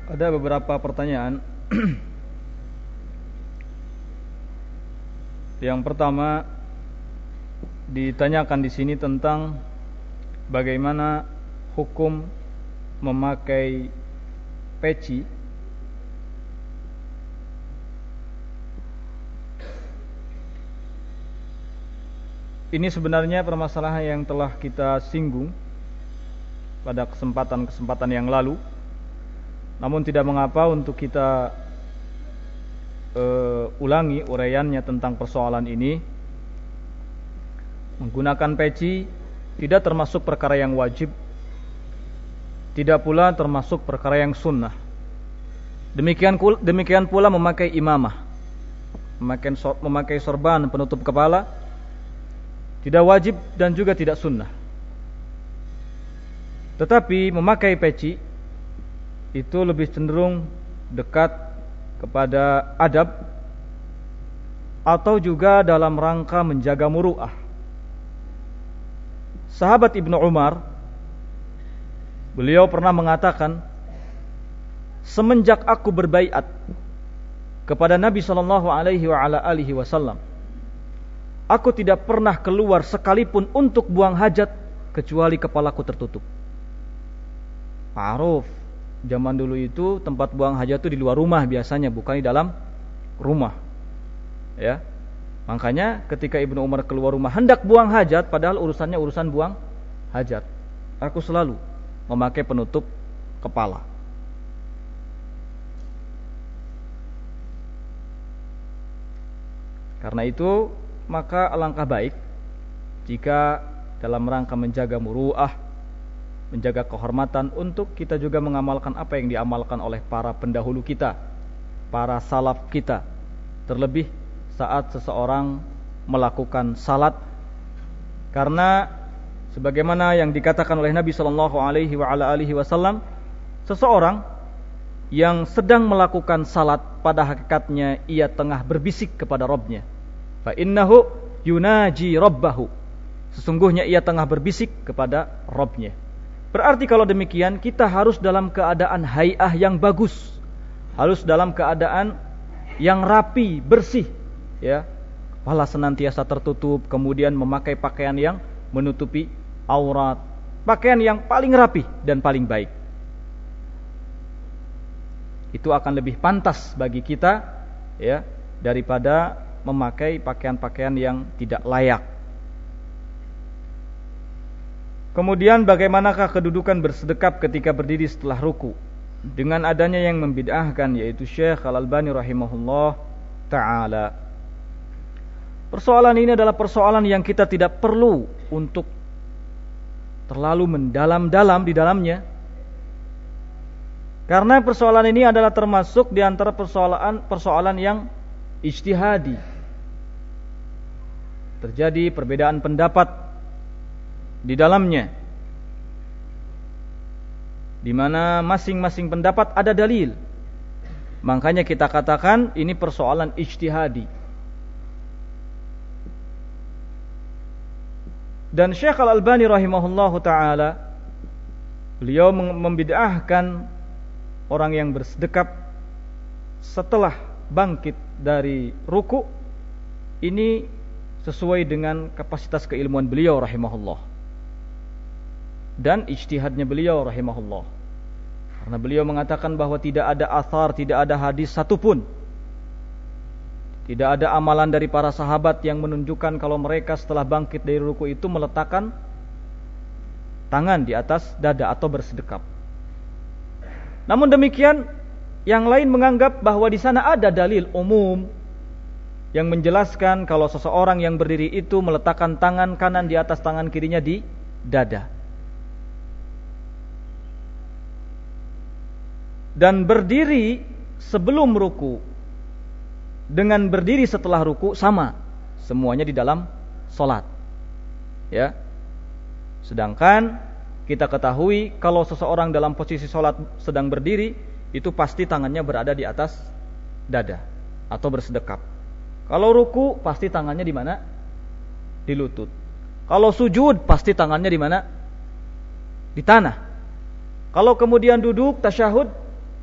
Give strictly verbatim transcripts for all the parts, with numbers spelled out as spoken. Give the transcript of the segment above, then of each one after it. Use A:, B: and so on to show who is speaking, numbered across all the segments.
A: Ada beberapa pertanyaan. Yang pertama ditanyakan di sini tentang bagaimana hukum memakai peci ini. Sebenarnya permasalahan yang telah kita singgung pada kesempatan-kesempatan yang lalu. Namun tidak mengapa untuk kita uh, ulangi uraiannya tentang persoalan ini. Menggunakan peci tidak termasuk perkara yang wajib, tidak pula termasuk perkara yang sunnah. Demikian demikian pula memakai imamah, memakai memakai sorban penutup kepala, tidak wajib dan juga tidak sunnah. Tetapi memakai peci itu lebih cenderung dekat kepada adab atau juga dalam rangka menjaga muru'ah. Sahabat Ibnu Umar, beliau pernah mengatakan, semenjak aku berbaiat kepada Nabi sallallahu alaihi wa ala alihi wasallam, aku tidak pernah keluar sekalipun untuk buang hajat kecuali kepalaku tertutup. Ma'ruf, zaman dulu itu tempat buang hajat itu di luar rumah biasanya, bukan di dalam rumah. Ya. Makanya ketika Ibnu Umar keluar rumah hendak buang hajat, padahal urusannya urusan buang hajat, aku selalu memakai penutup kepala. Karena itu, maka alangkah baik jika dalam rangka menjaga muru'ah, menjaga kehormatan, untuk kita juga mengamalkan apa yang diamalkan oleh para pendahulu kita, para salaf kita. Terlebih saat seseorang melakukan salat, karena sebagaimana yang dikatakan oleh Nabi sallallahu alaihi wa ala alihi wasallam, seseorang yang sedang melakukan salat pada hakikatnya ia tengah berbisik kepada Rabbnya. Fa innahu yunaji rabbahu, sesungguhnya ia tengah berbisik kepada Rabbnya. Berarti kalau demikian kita harus dalam keadaan hay'ah yang bagus, harus dalam keadaan yang rapi, bersih, ya. Kepala senantiasa tertutup, kemudian memakai pakaian yang menutupi aurat, pakaian yang paling rapi dan paling baik. Itu akan lebih pantas bagi kita, ya, daripada memakai pakaian-pakaian yang tidak layak. Kemudian bagaimanakah kedudukan bersedekap ketika berdiri setelah ruku? Dengan adanya yang membid'ahkan, yaitu Syekh Al-Albani rahimahullah ta'ala. Persoalan ini adalah persoalan yang kita tidak perlu untuk terlalu mendalam-dalam di dalamnya. Karena persoalan ini adalah termasuk di antara persoalan persoalan yang ijtihadi. Terjadi perbedaan pendapat di dalamnya, di mana masing-masing pendapat ada dalil. Makanya kita katakan ini persoalan ijtihadi. Dan Syekh Al-Albani rahimahullahu ta'ala, beliau membid'ahkan orang yang bersedekap setelah bangkit dari ruku. Ini sesuai dengan kapasitas keilmuan beliau rahimahullah dan ijtihadnya beliau rahimahullah. Karena beliau mengatakan bahwa tidak ada athar, tidak ada hadis satupun, tidak ada amalan dari para sahabat yang menunjukkan kalau mereka setelah bangkit dari ruku itu meletakkan tangan di atas dada atau bersedekap. Namun demikian, yang lain menganggap bahwa di sana ada dalil umum yang menjelaskan kalau seseorang yang berdiri itu meletakkan tangan kanan di atas tangan kirinya di dada. Dan berdiri sebelum ruku dengan berdiri setelah ruku sama, semuanya di dalam salat. Ya. Sedangkan kita ketahui kalau seseorang dalam posisi salat sedang berdiri, itu pasti tangannya berada di atas dada atau bersedekap. Kalau ruku pasti tangannya di mana? Di lutut. Kalau sujud pasti tangannya di mana? Di tanah. Kalau kemudian duduk tasyahud,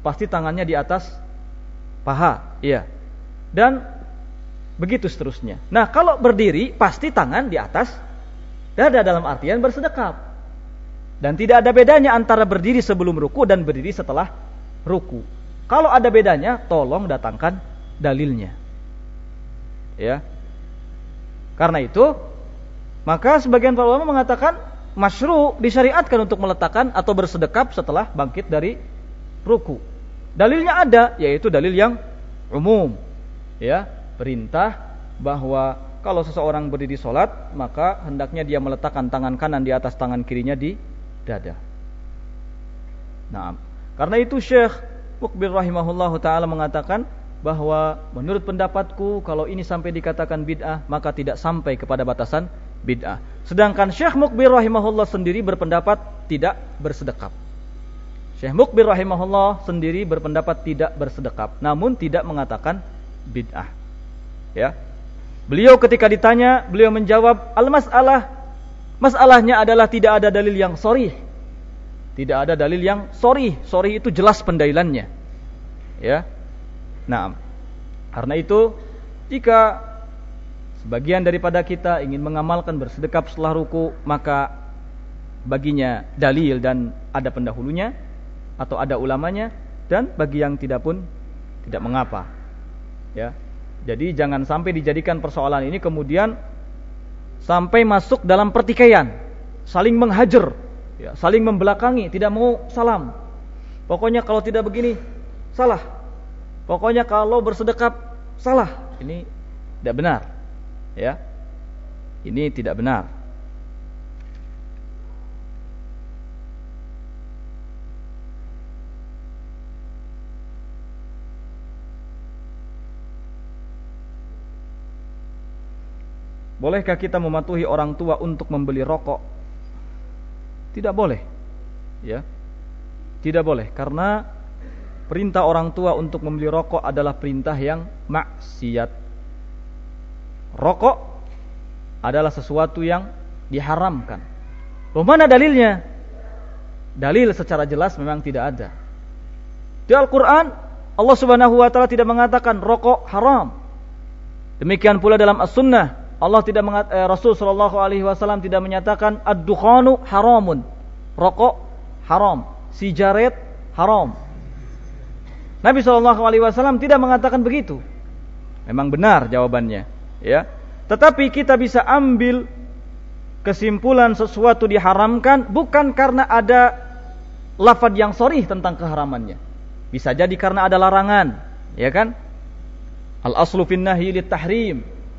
A: pasti tangannya di atas paha, iya. Dan begitu seterusnya. Nah, kalau berdiri pasti tangan di atas dada dalam artian bersedekap. Dan tidak ada bedanya antara berdiri sebelum ruku dan berdiri setelah ruku. Kalau ada bedanya, tolong datangkan dalilnya. Ya. Karena itu, maka sebagian para ulama mengatakan masyru' disyariatkan untuk meletakkan atau bersedekap setelah bangkit dari ruku. Dalilnya ada, yaitu dalil yang umum. Ya, perintah bahwa kalau seseorang berdiri sholat, maka hendaknya dia meletakkan tangan kanan di atas tangan kirinya di dada. Nah, karena itu Syekh Muqbil rahimahullahu ta'ala mengatakan bahwa menurut pendapatku kalau ini sampai dikatakan bid'ah, maka tidak sampai kepada batasan bid'ah. Sedangkan Syekh Muqbil rahimahullah sendiri berpendapat tidak bersedekap. Syekh Muqbil rahimahullah sendiri berpendapat tidak bersedekap, namun tidak mengatakan bid'ah. Ya. Beliau ketika ditanya, beliau menjawab, al-mas'alah, masalahnya adalah tidak ada dalil yang sharih. Tidak ada dalil yang sharih. Sharih itu jelas pendalilannya. Ya. Nah, karena itu jika sebagian daripada kita ingin mengamalkan bersedekap setelah ruku, maka baginya dalil dan ada pendahulunya atau ada ulamanya, dan bagi yang tidak pun tidak mengapa. Ya. Jadi jangan sampai dijadikan persoalan ini kemudian sampai masuk dalam pertikaian, saling menghajar, ya, saling membelakangi, tidak mau salam. Pokoknya kalau tidak begini salah. Pokoknya kalau bersedekap salah. Ini tidak benar. Ya. Ini tidak benar. Bolehkah kita mematuhi orang tua untuk membeli rokok? Tidak boleh. Ya. Tidak boleh karena perintah orang tua untuk membeli rokok adalah perintah yang maksiat. Rokok adalah sesuatu yang diharamkan. Loh, mana dalilnya? Dalil secara jelas memang tidak ada. Di Al-Quran Allah subhanahu wa ta'ala tidak mengatakan rokok haram. Demikian pula dalam As-Sunnah Allah tidak mengat, eh, Rasul sallallahu alaihi wasallam tidak menyatakan ad-dukhanu haramun. Rokok haram, sigaret haram. Nabi sallallahu alaihi wasallam tidak mengatakan begitu. Memang benar jawabannya, ya. Tetapi kita bisa ambil kesimpulan sesuatu diharamkan bukan karena ada lafaz yang sharih tentang keharamannya. Bisa jadi karena ada larangan, ya kan? Al-aslu fin nahyi lit tahrim.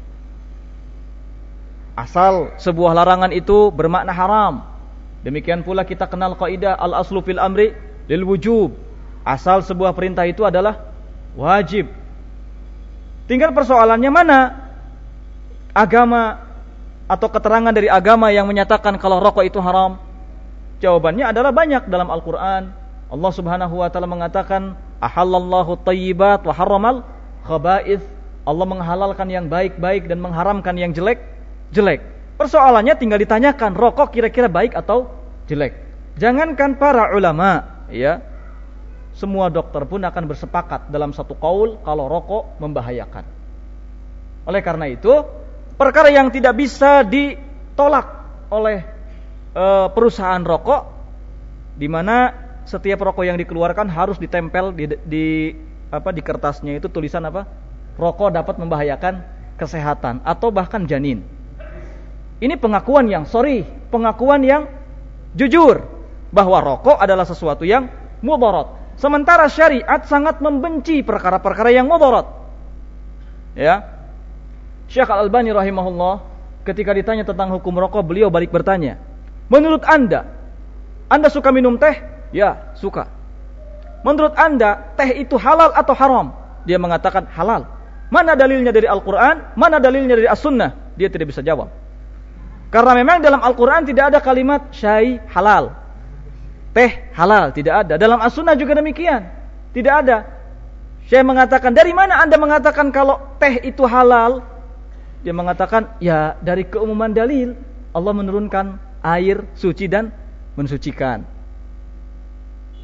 A: Asal sebuah larangan itu bermakna haram. Demikian pula kita kenal kaidah al-aslu fil amri lil wujub. Asal sebuah perintah itu adalah wajib. Tinggal persoalannya mana agama atau keterangan dari agama yang menyatakan kalau rokok itu haram. Jawabannya adalah banyak dalam Al-Quran. Allah subhanahu wa ta'ala mengatakan ahallallahu tayyibat wa harramal khaba'ith. Allah menghalalkan yang baik-baik dan mengharamkan yang jelek jelek. Persoalannya tinggal ditanyakan rokok kira-kira baik atau jelek. Jangankan para ulama, ya, semua dokter pun akan bersepakat dalam satu qaul kalau rokok membahayakan. Oleh karena itu, perkara yang tidak bisa ditolak oleh e, perusahaan rokok, di mana setiap rokok yang dikeluarkan harus ditempel di, di apa di kertasnya itu tulisan apa? Rokok dapat membahayakan kesehatan atau bahkan janin. Ini pengakuan yang sorry, pengakuan yang jujur bahwa rokok adalah sesuatu yang mudarat. Sementara syariat sangat membenci perkara-perkara yang mudarat. Ya. Syekh Al-Albani rahimahullah ketika ditanya tentang hukum rokok, beliau balik bertanya, "Menurut Anda, Anda suka minum teh?" "Ya, suka." "Menurut Anda, teh itu halal atau haram?" Dia mengatakan halal. "Mana dalilnya dari Al-Qur'an? Mana dalilnya dari As-Sunnah?" Dia tidak bisa jawab. Karena memang dalam Al-Quran tidak ada kalimat syai halal, teh halal, tidak ada. Dalam As-Sunnah juga demikian, tidak ada. Syekh mengatakan, dari mana Anda mengatakan kalau teh itu halal? Dia mengatakan, ya dari keumuman dalil. Allah menurunkan air suci dan mensucikan.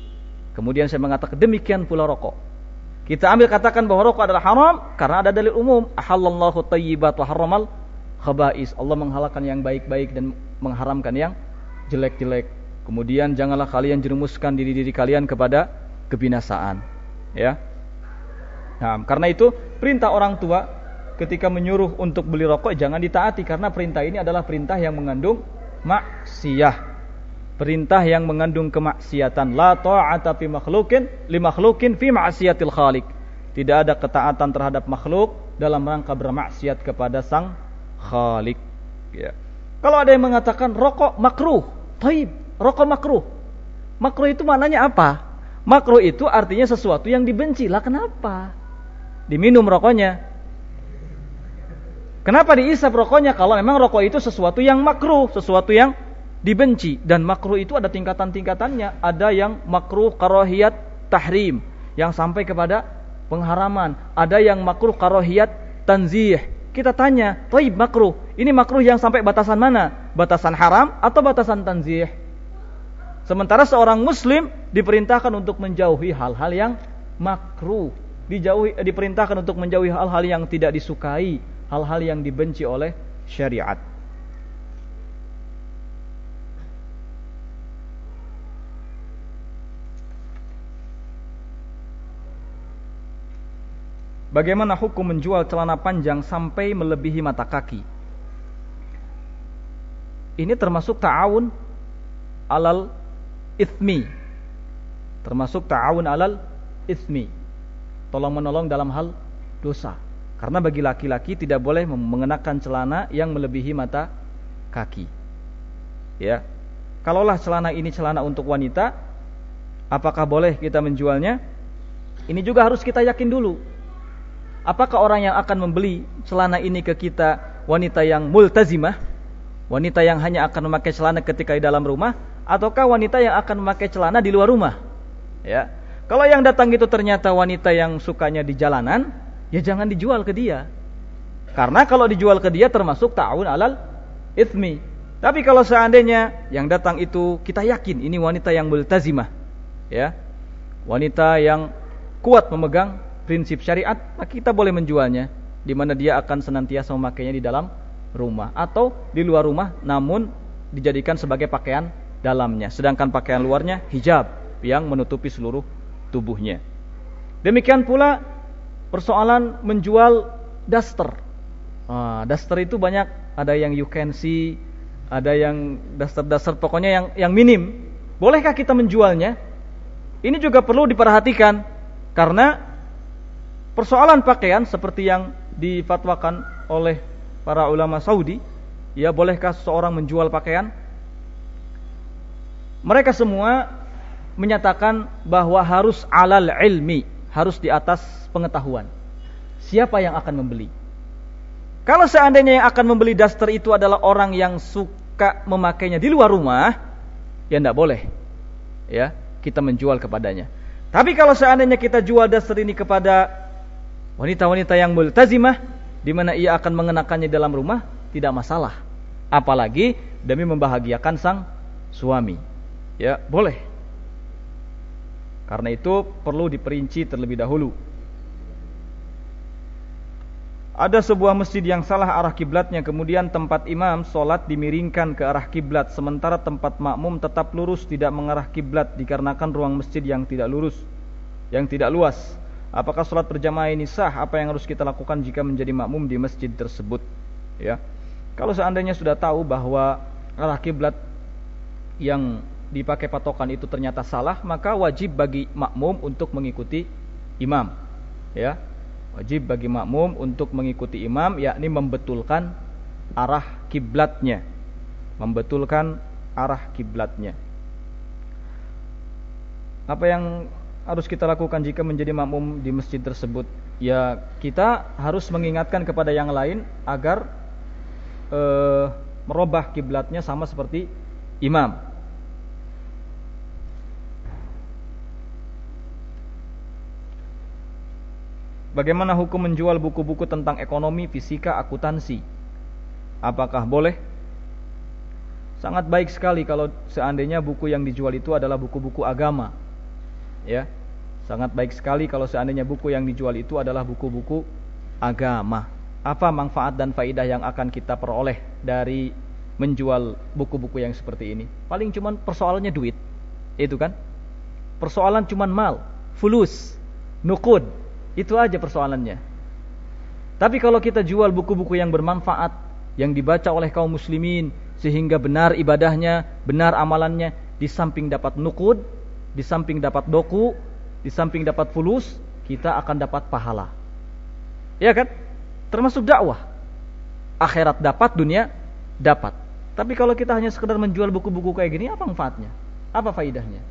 A: Kemudian saya mengatakan demikian pula rokok. Kita ambil katakan bahwa rokok adalah haram karena ada dalil umum. Ahallallahu thayyibat wa harramal khaba'is. Allah menghalalkan yang baik-baik dan mengharamkan yang jelek-jelek. Kemudian janganlah kalian jerumuskan diri-diri kalian kepada kebinasaan. Ya. Nah, karena itu perintah orang tua ketika menyuruh untuk beli rokok jangan ditaati karena perintah ini adalah perintah yang mengandung maksiyah. Perintah yang mengandung kemaksiatan. La ta'ata fi makhluqin li makhluqin fi ma'siyatil khaliq. Tidak ada ketaatan terhadap makhluk dalam rangka bermaksiat kepada sang khaliq. Ya. Kalau ada yang mengatakan rokok makruh, taib, rokok makruh. Makruh itu maknanya apa? Makruh itu artinya sesuatu yang dibenci. Lah kenapa diminum rokoknya? Kenapa diisap rokoknya kalau memang rokok itu sesuatu yang makruh, sesuatu yang dibenci? Dan makruh itu ada tingkatan-tingkatannya. Ada yang makruh karahiyat tahrim, yang sampai kepada pengharaman. Ada yang makruh karahiyat tanzih. Kita tanya, "Thaib makruh, ini makruh yang sampai batasan mana? Batasan haram atau batasan tanzih?" Sementara seorang muslim diperintahkan untuk menjauhi hal-hal yang makruh, dijauhi diperintahkan untuk menjauhi hal-hal yang tidak disukai, hal-hal yang dibenci oleh syariat. Bagaimana hukum menjual celana panjang sampai melebihi mata kaki? Ini termasuk ta'awun alal itsmi. Termasuk ta'awun alal itsmi. Tolong-menolong dalam hal dosa. Karena bagi laki-laki tidak boleh mengenakan celana yang melebihi mata kaki. Ya. Kalaulah celana ini celana untuk wanita, apakah boleh kita menjualnya? Ini juga harus kita yakin dulu. Apakah orang yang akan membeli celana ini ke kita wanita yang multazimah, wanita yang hanya akan memakai celana ketika di dalam rumah, ataukah wanita yang akan memakai celana di luar rumah? Ya. Kalau yang datang itu ternyata wanita yang sukanya di jalanan, ya jangan dijual ke dia. Karena kalau dijual ke dia termasuk ta'awun alal itsmi. Tapi kalau seandainya yang datang itu kita yakin ini wanita yang multazimah, ya, wanita yang kuat memegang prinsip syariat, maka kita boleh menjualnya, di mana dia akan senantiasa memakainya di dalam rumah atau di luar rumah, namun dijadikan sebagai pakaian dalamnya, sedangkan pakaian luarnya hijab yang menutupi seluruh tubuhnya. Demikian pula persoalan menjual daster. Ah, daster itu banyak, ada yang you can see, ada yang daster-daster, pokoknya yang yang minim. Bolehkah kita menjualnya? Ini juga perlu diperhatikan karena persoalan pakaian seperti yang difatwakan oleh para ulama Saudi, ya bolehkah seseorang menjual pakaian? Mereka semua menyatakan bahwa harus alal ilmi, harus di atas pengetahuan. Siapa yang akan membeli? Kalau seandainya yang akan membeli daster itu adalah orang yang suka memakainya di luar rumah, ya tidak boleh, ya kita menjual kepadanya. Tapi kalau seandainya kita jual daster ini kepada wanita-wanita yang multazimah, di mana ia akan mengenakannya dalam rumah, tidak masalah. Apalagi demi membahagiakan sang suami, ya boleh. Karena itu perlu diperinci terlebih dahulu. Ada sebuah masjid yang salah arah kiblatnya, kemudian tempat imam solat dimiringkan ke arah kiblat, sementara tempat makmum tetap lurus tidak mengarah kiblat dikarenakan ruang masjid yang tidak lurus, yang tidak luas. Apakah sholat berjamaah ini sah? Apa yang harus kita lakukan jika menjadi makmum di masjid tersebut? Ya, kalau seandainya sudah tahu bahwa arah kiblat yang dipakai patokan itu ternyata salah, maka wajib bagi makmum untuk mengikuti imam. Ya, wajib bagi makmum untuk mengikuti imam, yakni membetulkan arah kiblatnya, membetulkan arah kiblatnya. Apa yang harus kita lakukan jika menjadi makmum di masjid tersebut? Ya, kita harus mengingatkan kepada yang lain agar eh, merubah kiblatnya sama seperti imam. Bagaimana hukum menjual buku-buku tentang ekonomi, fisika, akuntansi? Apakah boleh? Sangat baik sekali kalau seandainya buku yang dijual itu adalah buku-buku agama. Ya, sangat baik sekali kalau seandainya buku yang dijual itu adalah buku-buku agama. Apa manfaat dan faidah yang akan kita peroleh dari menjual buku-buku yang seperti ini? Paling cuman persoalannya duit, itu kan? Persoalan cuman mal, fulus, nuqud, itu aja persoalannya. Tapi kalau kita jual buku-buku yang bermanfaat, yang dibaca oleh kaum muslimin, sehingga benar ibadahnya, benar amalannya, di samping dapat nuqud, di samping dapat doku, di samping dapat fulus, kita akan dapat pahala. Ya kan? Termasuk dakwah. Akhirat dapat, dunia dapat. Tapi kalau kita hanya sekedar menjual buku-buku kayak gini, apa manfaatnya? Apa faidahnya?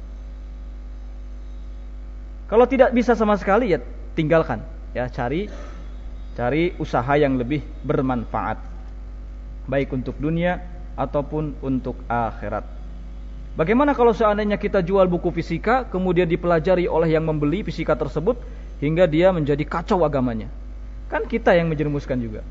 A: Kalau tidak bisa sama sekali, ya tinggalkan. Ya, cari cari usaha yang lebih bermanfaat, baik untuk dunia ataupun untuk akhirat. Bagaimana kalau seandainya kita jual buku fisika, kemudian dipelajari oleh yang membeli fisika tersebut hingga dia menjadi kacau agamanya? Kan kita yang menjerumuskan juga.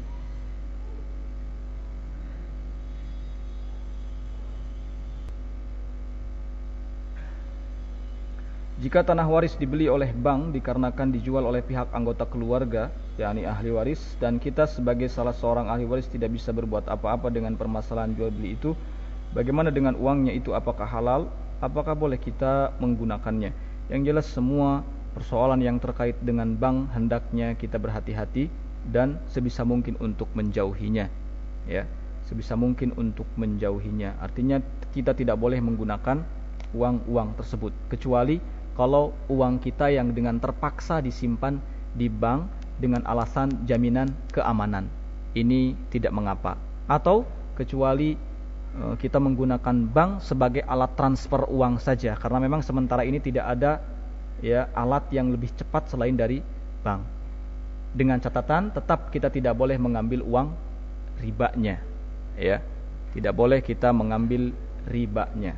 A: Jika tanah waris dibeli oleh bank dikarenakan dijual oleh pihak anggota keluarga, yakni ahli waris, dan kita sebagai salah seorang ahli waris tidak bisa berbuat apa-apa dengan permasalahan jual beli itu, bagaimana dengan uangnya itu? Apakah halal? Apakah boleh kita menggunakannya? Yang jelas semua persoalan yang terkait dengan bank hendaknya kita berhati-hati dan sebisa mungkin untuk menjauhinya. Ya, sebisa mungkin untuk menjauhinya. Artinya kita tidak boleh menggunakan uang-uang tersebut, kecuali kalau uang kita yang dengan terpaksa disimpan di bank dengan alasan jaminan keamanan, ini tidak mengapa. Atau kecuali e, kita menggunakan bank sebagai alat transfer uang saja, karena memang sementara ini tidak ada ya alat yang lebih cepat selain dari bank. Dengan catatan tetap kita tidak boleh mengambil uang ribanya, ya, tidak boleh kita mengambil ribanya.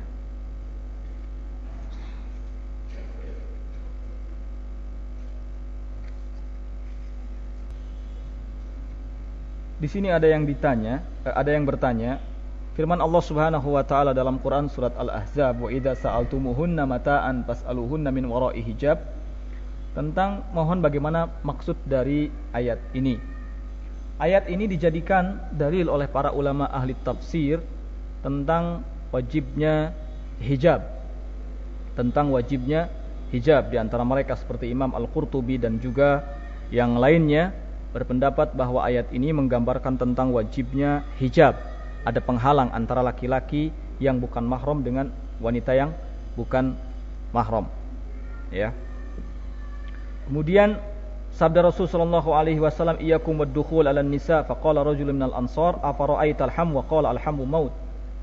A: Di sini ada yang ditanya, ada yang bertanya, firman Allah Subhanahu wa taala dalam Quran surat Al-Ahzab, "Wa idza sa'altumuhunna mata'an fas'aluhunna min wara'i hijab," tentang mohon bagaimana maksud dari ayat ini. Ayat ini dijadikan dalil oleh para ulama ahli tafsir tentang wajibnya hijab. Tentang wajibnya hijab, di antara mereka seperti Imam Al-Qurtubi dan juga yang lainnya berpendapat bahwa ayat ini menggambarkan tentang wajibnya hijab. Ada penghalang antara laki-laki yang bukan mahram dengan wanita yang bukan mahram. Ya. Kemudian sabda Rasul sallallahu alaihi wasallam, "Iyyakum wad-dukhul 'alan nisa," faqala rajulun minal ansar, "Afara'aital ham?" wa qala al-hamu maut.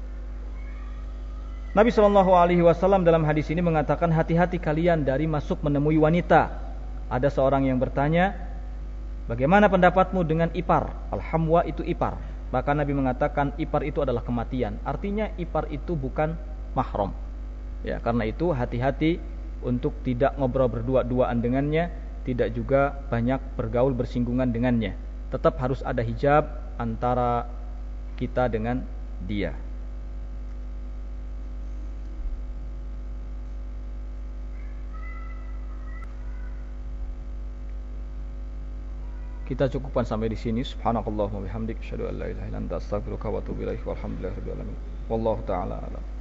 A: Nabi sallallahu alaihi wasallam dalam hadis ini mengatakan, hati-hati kalian dari masuk menemui wanita. Ada seorang yang bertanya, bagaimana pendapatmu dengan ipar? Al-hamwa itu ipar. Maka Nabi mengatakan ipar itu adalah kematian. Artinya ipar itu bukan mahram. Ya, karena itu hati-hati untuk tidak ngobrol berdua-duaan dengannya, tidak juga banyak bergaul bersinggungan dengannya. Tetap harus ada hijab antara kita dengan dia. Kita cukupkan sampai di sini. Subhanakallahumma bihamdik, asyhadu an la ilaha illa anta, astaghfiruka wa atubu ilaik. Walhamdulillahirabbil alamin. Wallahu taala alam.